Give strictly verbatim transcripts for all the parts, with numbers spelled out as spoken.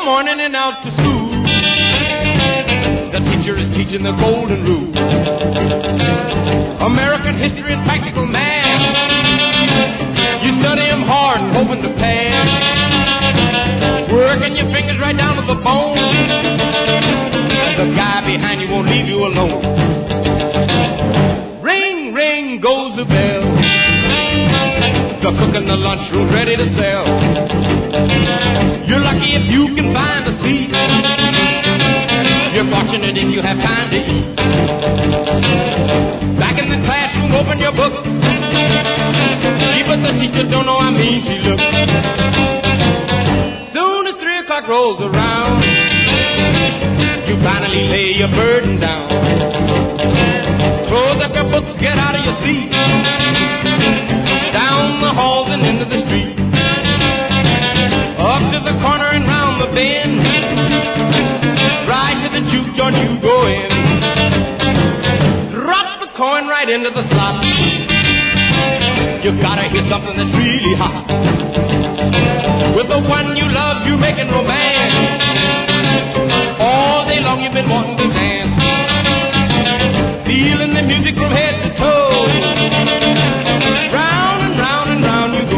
morning and out to school. The teacher is teaching the golden rule. American history and practical math. You study them hard, hoping to pass. Working your fingers right down to the bone. The guy behind you won't leave you alone. Ring, ring goes the bell. The cook in the lunchroom ready to sell. You're lucky if you can find a seat. You're fortunate if you have time to eat. Back in the classroom, open your book. See, but the teacher don't know how mean she looks. Soon as three o'clock rolls around, you finally lay your burden down. Close up your books, get out of your seat. Down the halls and into the street. Up to the corner and round the bend. Right to the juke joint you go in. Drop the coin right into the slot. You gotta hear something that's really hot. With the one you love, you're making romance. All day long you've been wanting to dance. Feeling the music from head to toe. Round and round and round you go.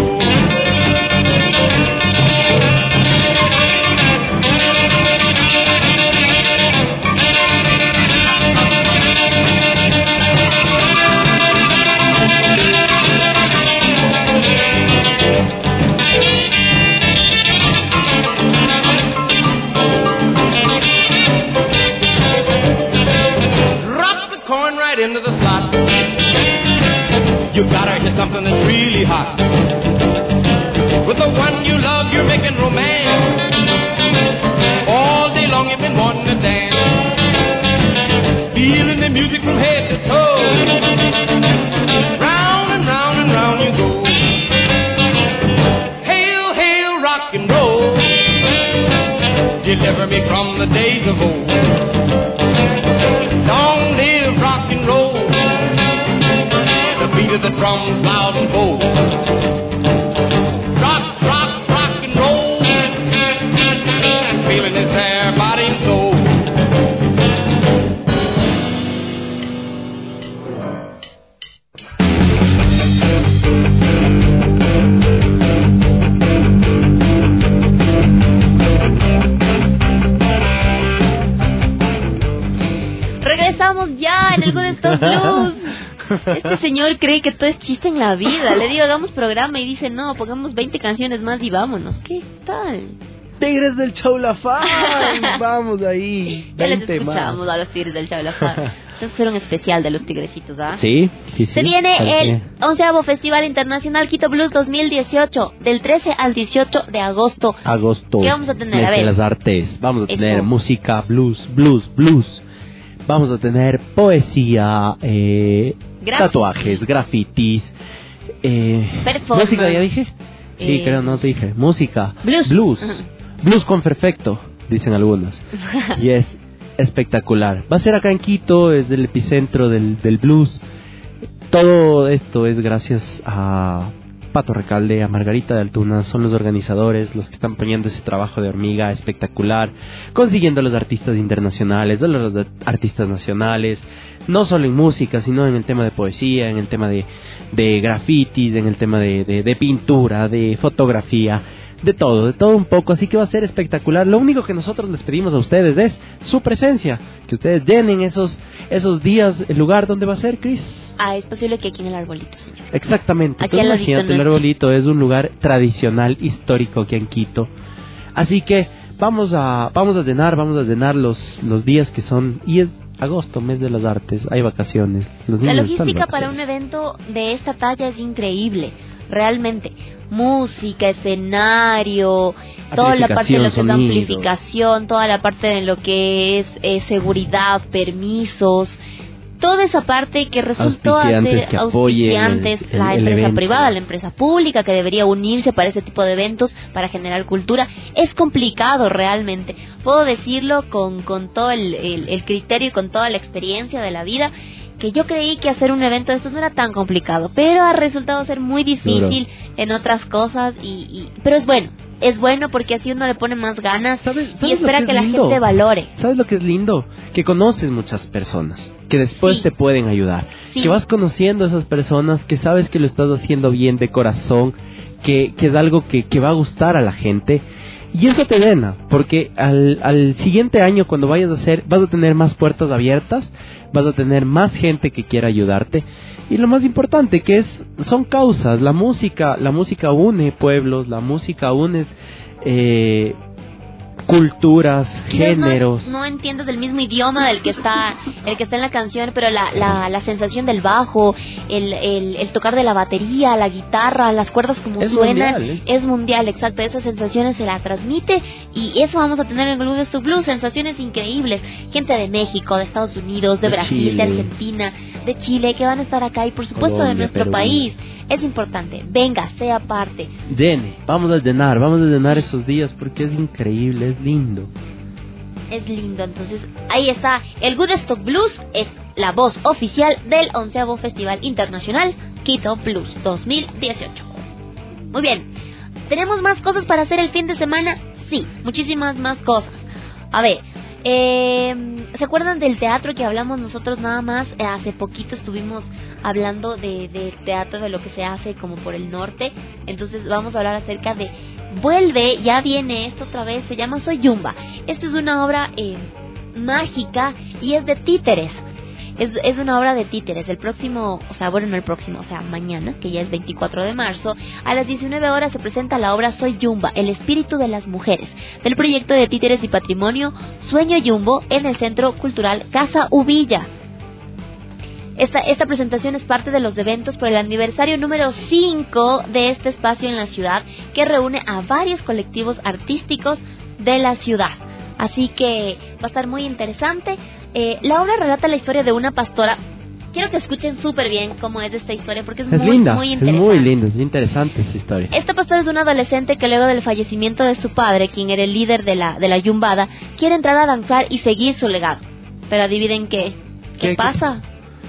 Into the slot. You gotta hear something that's really hot. With the one you love, you're making romance. All day long you've been wanting to dance. Feeling the music from head to toe. Round and round and round you go. Hail, hail, rock and roll. Deliver me from the days of old. Long live rock and roll. The beat of the drums loud and bold. Rock, rock, rock and roll. Feeling his hair, body and soul. Regresamos ya en el Good Stuff Blues. Este señor cree que todo es chiste en la vida. Le digo, hagamos programa y dice, no, pongamos veinte canciones más y vámonos. ¿Qué tal? Tigres del Chaulafán. Vamos ahí. Ya les escuchamos más a los Tigres del Chaulafán. Tenemos que hacer un especial de los tigrecitos, ¿ah? Sí, sí, sí. Se viene el onceavo Festival Internacional Quito Blues dos mil dieciocho, del trece al dieciocho de agosto. Agosto. ¿Qué vamos a tener? A ver. De las artes. Vamos a tener Eso. música, blues, blues, blues. Vamos a tener poesía, eh, tatuajes, grafitis, eh, música, ¿ya dije? Sí, eh, creo, no te dije. Música, blues, blues, uh-huh. blues con perfecto, dicen algunos. Y es espectacular. Va a ser acá en Quito, es el epicentro del, del blues. Todo esto es gracias a Pato Recalde, a Margarita de Altuna, son los organizadores, los que están poniendo ese trabajo de hormiga espectacular, consiguiendo a los artistas internacionales, a los artistas nacionales, no solo en música, sino en el tema de poesía, en el tema de, de grafitis, en el tema de, de, de pintura, de fotografía, de todo, de todo un poco, así que va a ser espectacular. Lo único que nosotros les pedimos a ustedes es su presencia, que ustedes llenen esos, esos días, el lugar donde va a ser, Cris. Ah, es posible que aquí en el arbolito, señor. Exactamente. Aquí Entonces, al ladito, imagínate, ¿no? el arbolito es un lugar tradicional, histórico aquí en Quito. Así que vamos a vamos a llenar, vamos a llenar los, los días que son, y es agosto, mes de las artes, hay vacaciones. Los La niños están de logística para vacaciones. un evento de esta talla es increíble, realmente. Música, escenario, toda la parte de lo que es sonido. amplificación, toda la parte de lo que es eh, seguridad, permisos, toda esa parte que resultó Auspiciantes hacer que apoyen auspiciantes, el- la el empresa evento. privada, la empresa pública que debería unirse para ese tipo de eventos, para generar cultura. Es complicado realmente, puedo decirlo con, con todo el, el, el criterio y con toda la experiencia de la vida, que yo creí que hacer un evento de estos no era tan complicado, pero ha resultado ser muy difícil en otras cosas, y, y pero es bueno, es bueno porque así uno le pone más ganas ¿Sabes, y sabes espera lo que, que la es lindo? gente valore. ¿Sabes lo que es lindo? Que conoces muchas personas, que después Sí. te pueden ayudar, Sí. que vas conociendo a esas personas, que sabes que lo estás haciendo bien de corazón, que, que es algo que, que va a gustar a la gente. Y eso te llena, porque al, al siguiente año cuando vayas a hacer, vas a tener más puertas abiertas, vas a tener más gente que quiera ayudarte. Y lo más importante que es, son causas, la música, la música une pueblos, la música une eh, culturas, Quizás no, géneros. no entiendes el mismo idioma del que está el que está en la canción, pero la, la, la sensación del bajo, el, el, el tocar de la batería, la guitarra, las cuerdas como Es suenan, mundial, es- es mundial, exacto. Esas sensaciones se la transmite y eso vamos a tener en Glue to Blues, sensaciones increíbles. Gente de México, de Estados Unidos, de, De Brasil, Chile. de Argentina, de Chile, que van a estar acá y por supuesto de Colombia, nuestro Perú. país. Es importante, venga, sea parte. Llene, vamos a llenar, vamos a llenar esos días porque es increíble, es lindo. Es lindo, entonces ahí está. El Woodstock Blues es la voz oficial del onceavo Festival Internacional Quito Blues dos mil dieciocho. Muy bien, ¿tenemos más cosas para hacer el fin de semana? Sí, muchísimas más cosas. A ver, eh, ¿se acuerdan del teatro que hablamos nosotros nada más? Eh, hace poquito estuvimos hablando de, de teatro, de lo que se hace como por el norte. Entonces vamos a hablar acerca de... Vuelve, ya viene esto otra vez, se llama Soy Yumba. Esta es una obra eh, mágica y es de títeres. Es, es una obra de títeres. El próximo, o sea, bueno, no el próximo, o sea, mañana, que ya es veinticuatro de marzo, a las diecinueve horas se presenta la obra Soy Yumba, el espíritu de las mujeres, del proyecto de títeres y patrimonio Sueño Yumbo en el Centro Cultural Casa Uvilla. Esta, esta presentación es parte de los eventos por el aniversario número cinco de este espacio en la ciudad, que reúne a varios colectivos artísticos de la ciudad. Así que va a estar muy interesante. Eh, la obra relata la historia de una pastora. Quiero que escuchen súper bien cómo es esta historia, porque es, Es muy, linda, muy es interesante. muy linda, es interesante esa historia. Esta pastora es una adolescente que luego del fallecimiento de su padre, quien era el líder de la, de la yumbada, quiere entrar a danzar y seguir su legado. Pero adivinen qué, ¿qué, ¿Qué- pasa?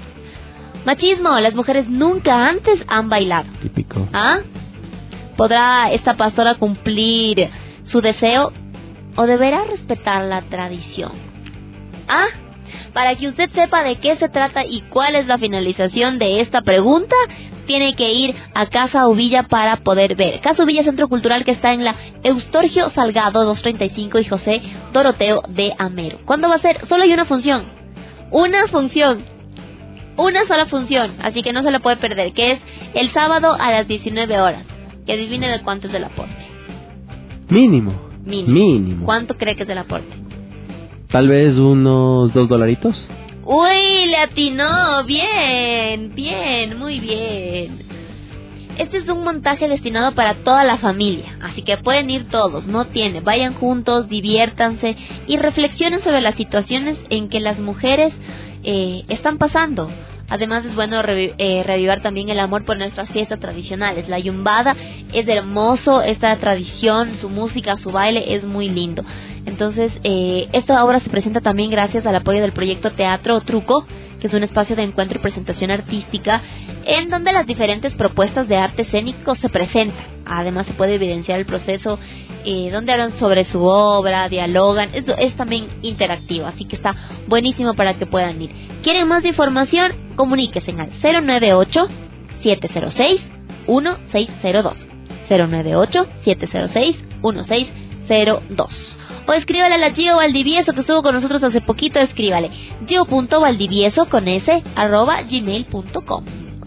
Machismo, las mujeres nunca antes han bailado. Típico. ¿Ah? ¿Podrá esta pastora cumplir su deseo o deberá respetar la tradición? ¿Ah? Para que usted sepa de qué se trata y cuál es la finalización de esta pregunta, tiene que ir a Casa Uvilla para poder ver. Casa Uvilla, Centro Cultural, que está en la Eustorgio Salgado doscientos treinta y cinco y José Doroteo de Amero. ¿Cuándo va a ser? Solo hay una función. Una función. Una sola función, así que no se la puede perder, que es el sábado a las diecinueve horas. Que adivine de cuánto es el aporte. Mínimo. Mínimo. Mínimo. ¿Cuánto cree que es el aporte? Tal vez unos dos dolaritos. Uy, le atinó, bien, bien, muy bien. Este es un montaje destinado para toda la familia, así que pueden ir todos, no tiene, vayan juntos, diviértanse y reflexionen sobre las situaciones en que las mujeres eh, están pasando. Además es bueno revi- eh, revivar también el amor por nuestras fiestas tradicionales. La yumbada es hermoso, esta tradición, su música, su baile es muy lindo. Entonces, eh, esta obra se presenta también gracias al apoyo del proyecto Teatro Truco, que es un espacio de encuentro y presentación artística en donde las diferentes propuestas de arte escénico se presentan. Además se puede evidenciar el proceso eh, donde hablan sobre su obra, dialogan, es, es también interactivo, así que está buenísimo para que puedan ir. ¿Quieren más información? Comuníquense al cero nueve ocho, siete cero seis, uno seis cero dos cero nueve ocho, siete cero seis, uno seis cero dos o escríbale a la Gio Valdivieso, que estuvo con nosotros hace poquito. Escríbale gio.valdivieso con s arroba gmail punto com.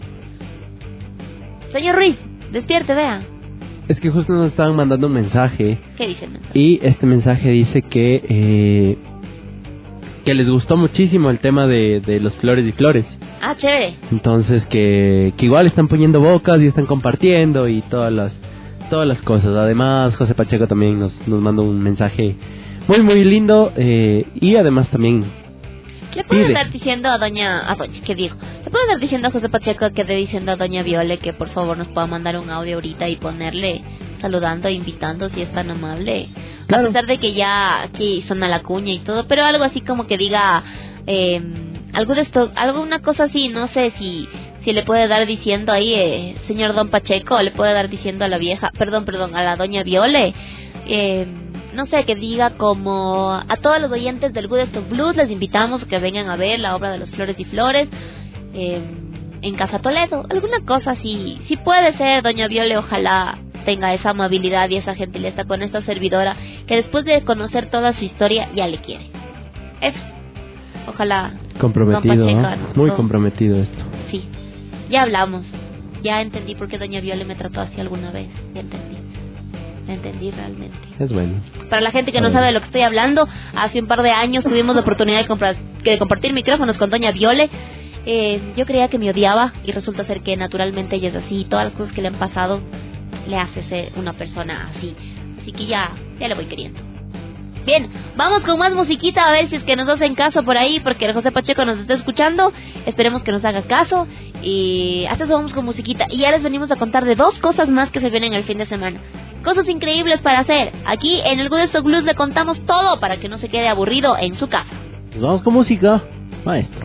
Señor Ruiz, despierte, vea. Es que justo nos estaban mandando un mensaje ¿Qué dicen? y este mensaje dice que eh, que les gustó muchísimo el tema de, de los flores y flores. Ah, chévere. Entonces que, que igual están poniendo bocas y están compartiendo y todas las todas las cosas. Además José Pacheco también nos, nos mandó un mensaje muy muy lindo eh, y además también Le puedo pide. estar diciendo a doña... A doña, ¿qué digo? Le puedo estar diciendo a José Pacheco que dé diciendo a doña Viole que por favor nos pueda mandar un audio ahorita y ponerle saludando e invitando si es tan amable. Claro. A pesar de que ya aquí suena la cuña y todo, pero algo así como que diga... Eh, algo de esto, alguna cosa así, no sé si... Si le puede dar diciendo ahí, eh, señor Don Pacheco, le puede dar diciendo a la vieja, perdón, perdón, a la doña Viole, eh, no sé, que diga como a todos los oyentes del Woodstock Blues les invitamos a que vengan a ver la obra de los Flores y Flores eh, en Casa Toledo, alguna cosa así. Si puede ser, doña Viole, ojalá tenga esa amabilidad y esa gentileza con esta servidora que después de conocer toda su historia ya le quiere. Eso, ojalá. Comprometido, Pacheco, ¿eh? Muy don... comprometido esto. Sí, ya hablamos, ya entendí por qué doña Viole me trató así alguna vez, ya entendí. Entendí realmente. Es bueno. Para la gente que no sabe de lo que estoy hablando, hace un par de años tuvimos la oportunidad de, comprar, de compartir micrófonos con doña Viole. Eh, yo creía que me odiaba y resulta ser que naturalmente ella es así. Todas las cosas que le han pasado le hace ser una persona así. Así que ya, ya le voy queriendo. Bien, vamos con más musiquita a ver si es que nos hacen caso por ahí, porque el José Pacheco nos está escuchando. Esperemos que nos haga caso. Y hasta eso vamos con musiquita. Y ya les venimos a contar de dos cosas más que se vienen el fin de semana. Cosas increíbles para hacer. Aquí en el Woodstock Blues le contamos todo para que no se quede aburrido en su casa. Nos vamos con música, maestro.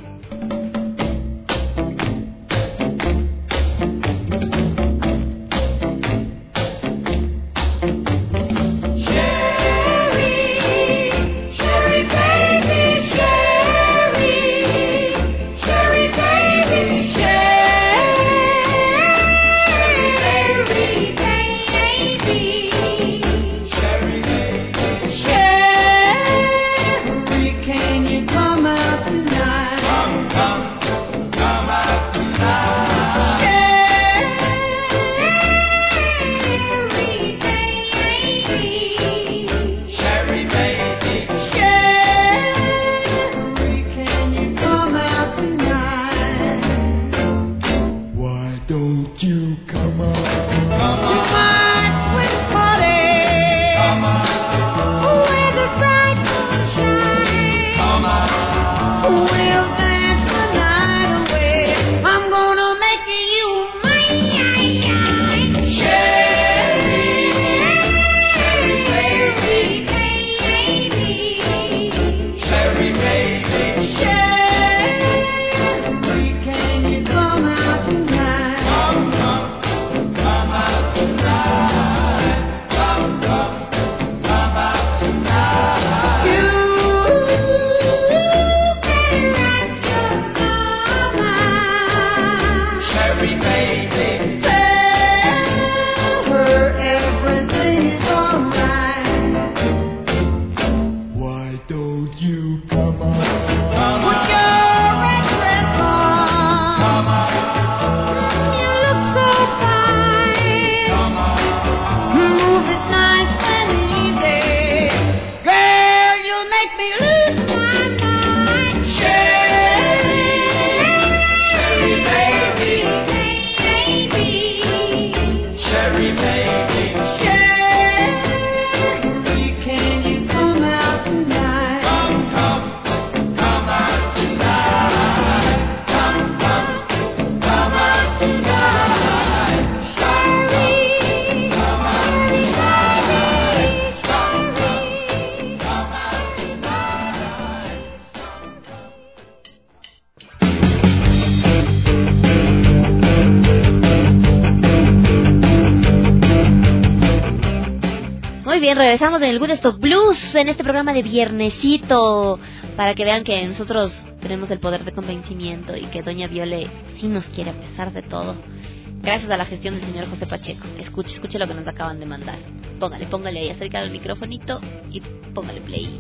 Bien, regresamos en el Woodstock Blues en este programa de viernesito para que vean que nosotros tenemos el poder de convencimiento y que doña Viole sí nos quiere a pesar de todo, gracias a la gestión del señor José Pacheco. Escuche, escuche lo que nos acaban de mandar. Póngale, póngale ahí, acércale el microfonito y póngale play.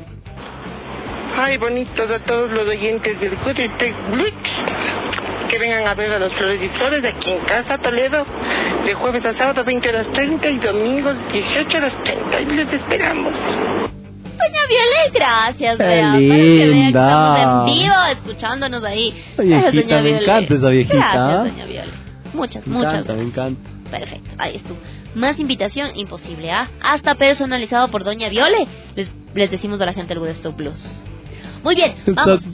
Ay, bonitos a todos los oyentes del Woodstock Blues, que vengan a ver a los Flores y Flores de aquí en Casa Toledo, de jueves a sábado veinte horas treinta y domingos dieciocho horas treinta, y les esperamos. Doña Viole, gracias, vea, linda. para que vean que estamos en vivo escuchándonos ahí. Viejita, doña me Viole. encanta esa viejita. Gracias, doña Viole. Muchas, me muchas encanta, gracias. Me encanta. Perfecto, ahí estuvo. Más invitación imposible, ¿ah? ¿eh? Hasta personalizado por doña Viole. Les, les decimos a la gente del Woodstock Blues. Muy bien, vamos.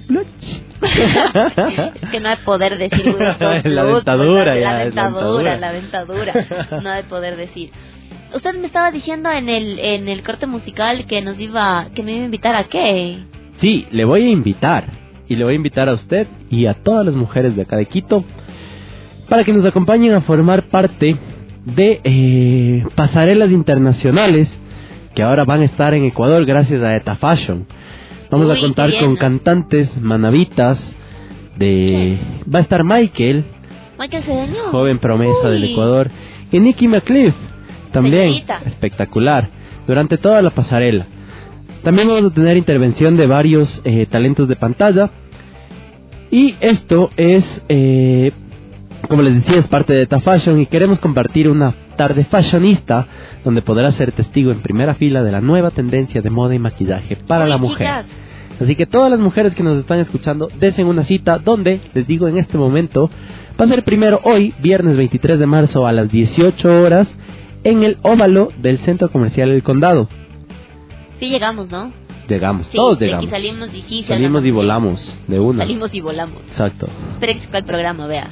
Es que no hay poder decir Woodstock Blues. La dentadura, la, ya, la es la dentadura, dentadura. la dentadura. No hay poder decir. Usted me estaba diciendo en el en el corte musical que nos iba que me iba a invitar a qué. Sí, le voy a invitar y le voy a invitar a usted y a todas las mujeres de acá de Quito para que nos acompañen a formar parte de eh, pasarelas internacionales que ahora van a estar en Ecuador gracias a Eta Fashion. Vamos Uy, a contar qué bien, con ¿no? cantantes manabitas de... Va a estar Michael, Michael Cedeño. joven promesa Uy. del Ecuador, y Nicki McCliff, también Señorita. espectacular, durante toda la pasarela. También vamos a tener intervención de varios eh, talentos de pantalla. Y esto es, eh, como les decía, es parte de Eta Fashion y queremos compartir una tarde fashionista donde podrás ser testigo en primera fila de la nueva tendencia de moda y maquillaje para Uy, la mujer. chicas. Así que todas las mujeres que nos están escuchando, desen una cita donde, les digo en este momento, va a ser primero hoy, viernes veintitrés de marzo a las dieciocho horas, en el óvalo del Centro Comercial El Condado. Sí llegamos, ¿no? Llegamos, Sí, todos de llegamos. aquí salimos y sí, Salimos sí, y volamos de una. Salimos y volamos. Exacto. Espera que se acabe el programa, vea.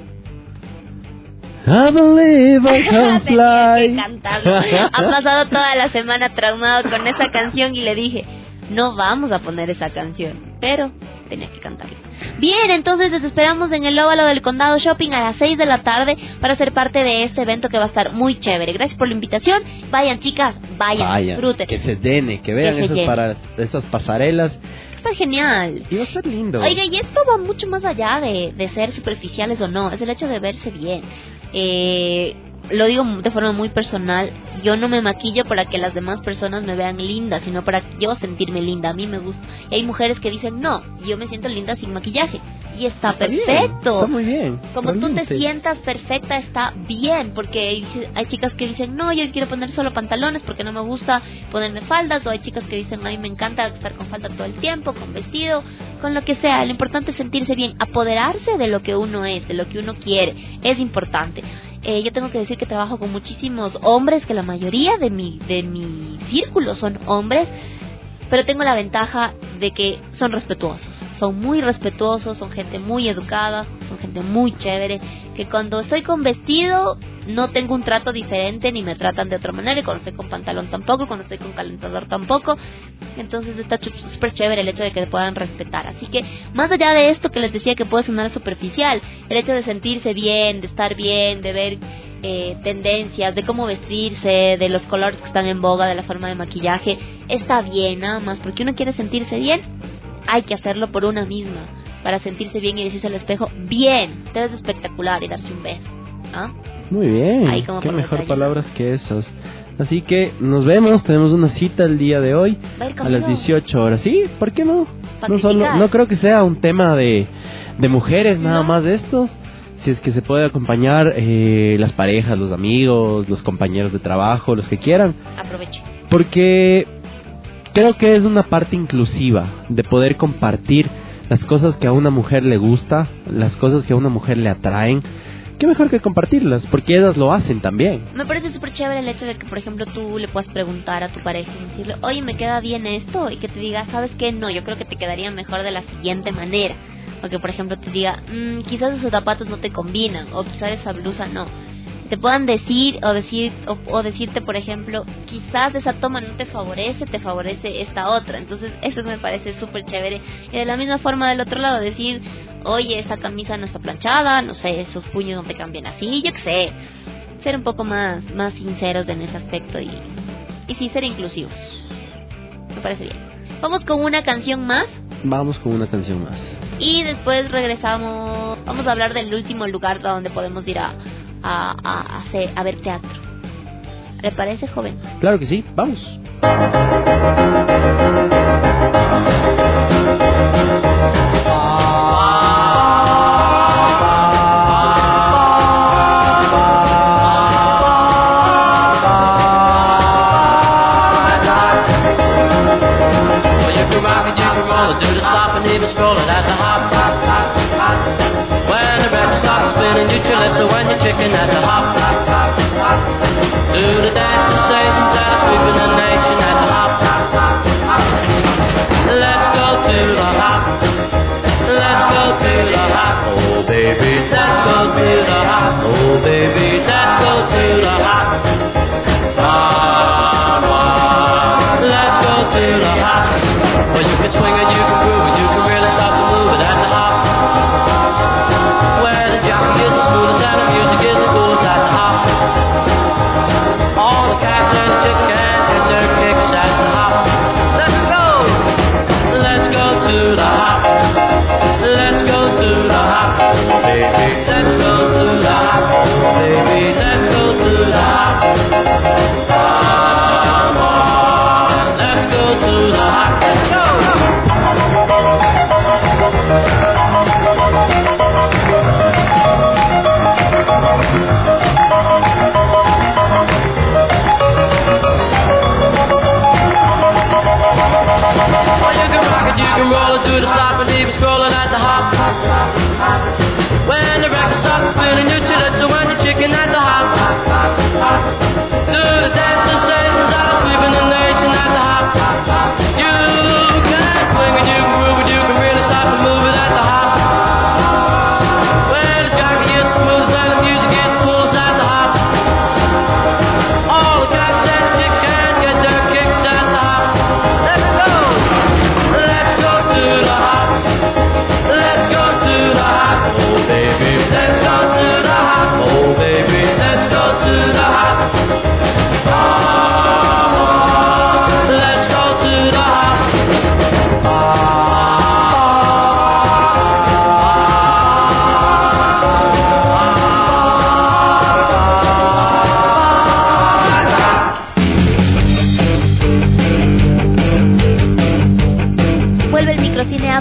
I believe I can Tenía que fly. cantarlo. Ha pasado toda la semana traumado con esa canción y le dije, no vamos a poner esa canción, pero tenía que cantarla. Bien, entonces les esperamos en el óvalo del Condado Shopping a las seis de la tarde para ser parte de este evento que va a estar muy chévere. Gracias por la invitación. Vayan, chicas, vayan, Vaya, disfruten. que se llene, que vean Que se esas, llene. para, esas pasarelas. Está genial. Y va a estar lindo. Oiga, y esto va mucho más allá de, de ser superficiales o no, es el hecho de verse bien. Eh, lo digo de forma muy personal, yo no me maquillo para que las demás personas me vean linda, sino para yo sentirme linda, a mí me gusta. Y hay mujeres que dicen, no, yo me siento linda sin maquillaje. Y está, Está bien, perfecto. está muy bien. Como tú te realmente. sientas perfecta, está bien, porque hay, hay chicas que dicen, no, yo quiero poner solo pantalones porque no me gusta ponerme faldas, o hay chicas que dicen, a mí me encanta estar con falda todo el tiempo, con vestido, con lo que sea. Lo importante es sentirse bien, apoderarse de lo que uno es, de lo que uno quiere, es importante. Eh, yo tengo que decir que trabajo con muchísimos hombres, que la mayoría de mi, de mi círculo son hombres, pero tengo la ventaja de que son respetuosos, son muy respetuosos, son gente muy educada, son gente muy chévere, que cuando estoy con vestido no tengo un trato diferente ni me tratan de otra manera, y cuando estoy con pantalón tampoco, cuando estoy con calentador tampoco. Entonces está súper chévere el hecho de que te puedan respetar. Así que más allá de esto que les decía que puede sonar superficial, el hecho de sentirse bien, de estar bien, de ver eh, tendencias, de cómo vestirse, de los colores que están en boga, de la forma de maquillaje, está bien, nada más porque uno quiere sentirse bien, hay que hacerlo por una misma, para sentirse bien y decirse al espejo, bien, te ves espectacular, y darse un beso, ¿ah? Muy bien, Ahí como qué por mejor detalle. palabras que esas. Así que nos vemos, tenemos una cita el día de hoy Va a ir a conmigo. las dieciocho horas. Sí, ¿por qué no? Pa' No, solo, criticar. no creo que sea un tema de, de mujeres nada No. más de esto. Si es que se puede acompañar eh, las parejas, los amigos, los compañeros de trabajo, los que quieran. Aproveche. Porque creo que es una parte inclusiva de poder compartir las cosas que a una mujer le gusta, las cosas que a una mujer le atraen. Qué mejor que compartirlas, porque ellas lo hacen también. Me parece súper chévere el hecho de que, por ejemplo, tú le puedas preguntar a tu pareja y decirle, oye, ¿me queda bien esto? Y que te diga, ¿sabes qué? No, yo creo que te quedaría mejor de la siguiente manera. O que, por ejemplo, te diga, mmm, quizás esos zapatos no te combinan, o quizás esa blusa no. Te puedan decir o decir o, o decirte, por ejemplo, quizás esa toma no te favorece, te favorece esta otra. Entonces eso me parece súper chévere. Y de la misma forma del otro lado decir, oye, esta camisa no está planchada, no sé, esos puños no te cambian así, yo qué sé. Ser un poco más, más sinceros en ese aspecto y, y sí, ser inclusivos. Me parece bien. Vamos con una canción más. Vamos con una canción más. Y después regresamos. Vamos a hablar del último lugar donde podemos ir a, a, a, a, hacer, a ver teatro. ¿Le parece, joven? Claro que sí, vamos. Chicken at the hop, do the dance sensations that are sweeping the nation at the hop. Let's go to the hop, let's go to the hop. Oh baby, let's go to the hop. Oh baby, let's go to the hop. Mama, let's go to the hop. Well, you can swing it, you can groove it, you can really stop to move it at the hop. Where the jockey is the smoothest and the music is the coolest at the hop.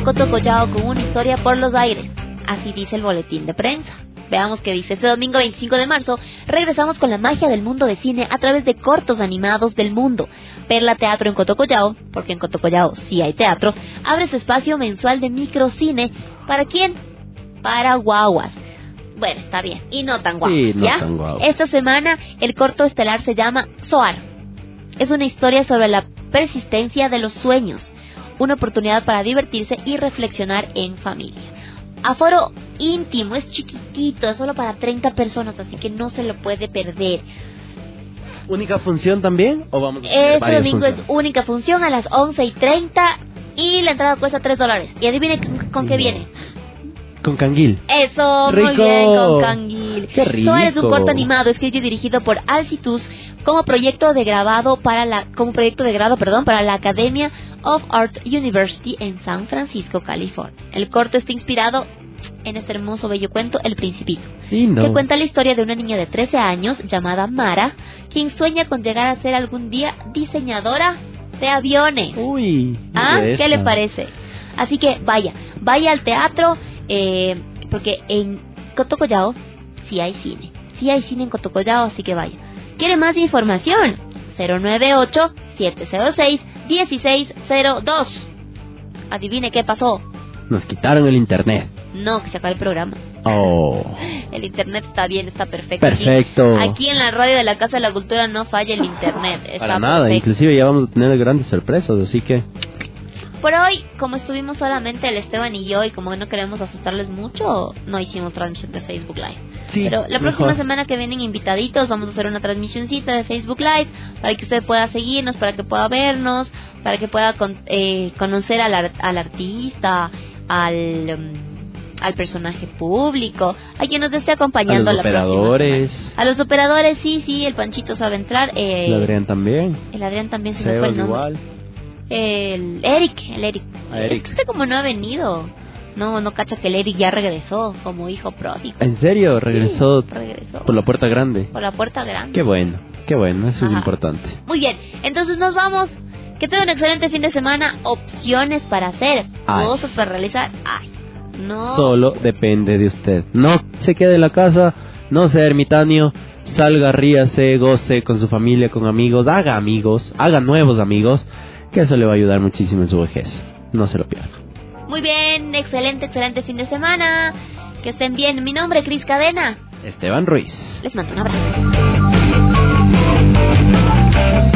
Cotocollao con una historia por los aires. Así dice el boletín de prensa. Veamos qué dice. Este domingo veinticinco de marzo regresamos con la magia del mundo de cine a través de cortos animados del mundo. Perla Teatro en Cotocollao, porque en Cotocollao sí hay teatro, abre su espacio mensual de microcine. ¿Para quién? Para guaguas. Bueno, está bien. Y no tan guapo, Sí, no ¿ya? tan guapo. Esta semana el corto estelar se llama Soar. Es una historia sobre la persistencia de los sueños. Una oportunidad para divertirse y reflexionar en familia. Aforo íntimo, es chiquitito, es solo para treinta personas, así que no se lo puede perder. ¿Única función también? ¿O vamos a tener Este varias domingo funciones? es única función a las once y treinta y la entrada cuesta tres dólares. Y adivine con, con qué viene. Con canguil. Eso, muy ¡Rico! bien, con canguil. ¡Qué rico! Soar es un corto animado escrito y dirigido por Alcitus como proyecto de grabado para la como proyecto de grado, perdón, para la Academia of Art University en San Francisco, California. El corto está inspirado en este hermoso bello cuento El Principito, Lindo. que cuenta la historia de una niña de trece años llamada Mara, quien sueña con llegar a ser algún día diseñadora de aviones. Uy. ¿Ah? ¿Qué esa. le parece? Así que vaya, vaya al teatro, eh, porque en Cotocollao sí hay cine. Sí hay cine en Cotocollao, así que vaya. ¿Quiere más información? cero nueve ocho, siete cero seis, uno seis cero dos. Adivine qué pasó. Nos quitaron el internet. No, que se acabó el programa. Oh. El internet está bien, está perfecto. Perfecto. Aquí, aquí en la radio de la Casa de la Cultura no falla el internet. Está Para nada, perfecto. inclusive ya vamos a tener grandes sorpresas, así que... Por hoy, como estuvimos solamente el Esteban y yo, y como no queremos asustarles mucho, no hicimos transmisión de Facebook Live. Sí, Pero la próxima mejor. semana que vienen invitaditos, vamos a hacer una transmisioncita de Facebook Live para que usted pueda seguirnos, para que pueda vernos, para que pueda con, eh, conocer al, ar- al artista, al, um, al personaje público, a quien nos esté A acompañando los la próxima operadores. semana. A los operadores, sí, sí, el Panchito sabe entrar. Eh, El Adrián también. El Adrián también se me fue Sebas el nombre. igual. El Eric, el Eric. A Eric. Es que usted como no ha venido, no no cacha que el Eric ya regresó como hijo pródigo. ¿En serio? Regresó Sí, regresó por la puerta grande. por la puerta grande. Qué bueno, qué bueno, eso Ajá. es importante. Muy bien, entonces nos vamos. Que tenga un excelente fin de semana. Opciones para hacer, Ay. cosas para realizar. Ay, no. Solo depende de usted. No se quede en la casa, no sea ermitaño, salga, ríase, goce con su familia, con amigos, haga amigos, haga nuevos amigos, que eso le va a ayudar muchísimo en su vejez. No se lo pierda. Muy bien, excelente, excelente fin de semana. Que estén bien. Mi nombre es Cris Cadena. Esteban Ruiz. Les mando un abrazo.